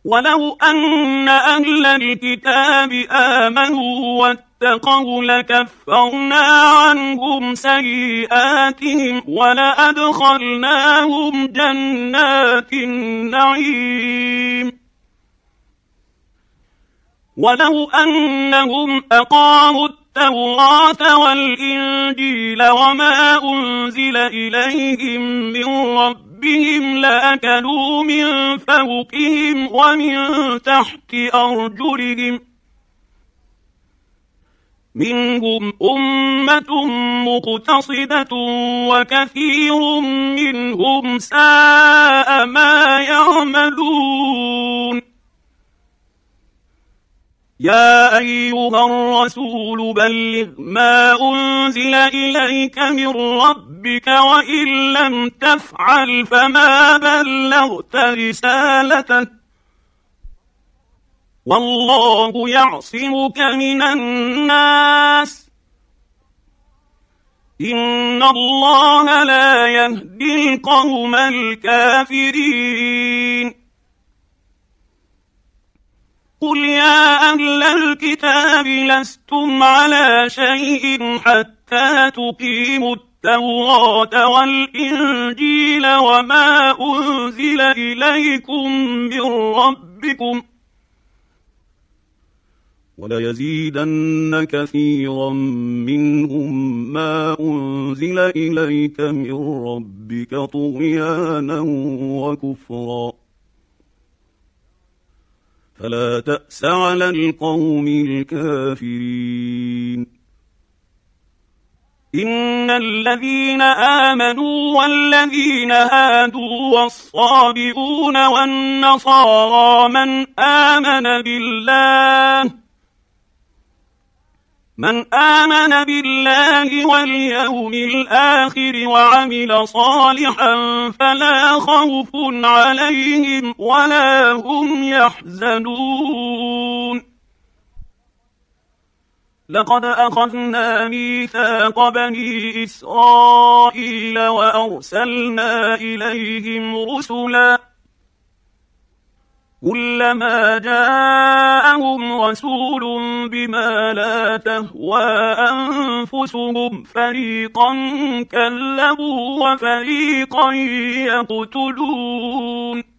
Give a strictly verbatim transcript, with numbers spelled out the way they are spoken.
ولو أن أهل الكتاب آمنوا واتقوا لكفرنا عنهم سيئاتهم ولأدخلناهم جنات النعيم ولو أنهم أقاموا التوراة والإنجيل وما أنزل إليهم من ربهم لأكلوا من فوقهم ومن تحت أرجلهم منهم أمة مقتصدة وكثير منهم ساء ما يعملون يا أيها الرسول بلغ ما أنزل إليك من ربك وإن لم تفعل فما بلغت رسالته والله يعصمك من الناس إن الله لا يهدي القوم الكافرين قل يا أهل الكتاب لستم على شيء حتى تقيموا التوراة والإنجيل وما أنزل إليكم من ربكم وليزيدن كثيرا منهم ما أنزل إليك من ربك طغيانا وكفرا فلا تأس على القوم الكافرين إن الذين آمنوا والذين هادوا والصابئون والنصارى من آمن بالله من آمن بالله واليوم الآخر وعمل صالحا فلا خوف عليهم ولا هم يحزنون لقد أخذنا ميثاق بني إسرائيل وأرسلنا إليهم رسلا كلما جاءهم رسول بما لا تهوى أنفسهم فريقا كذبوا وفريقا يقتلون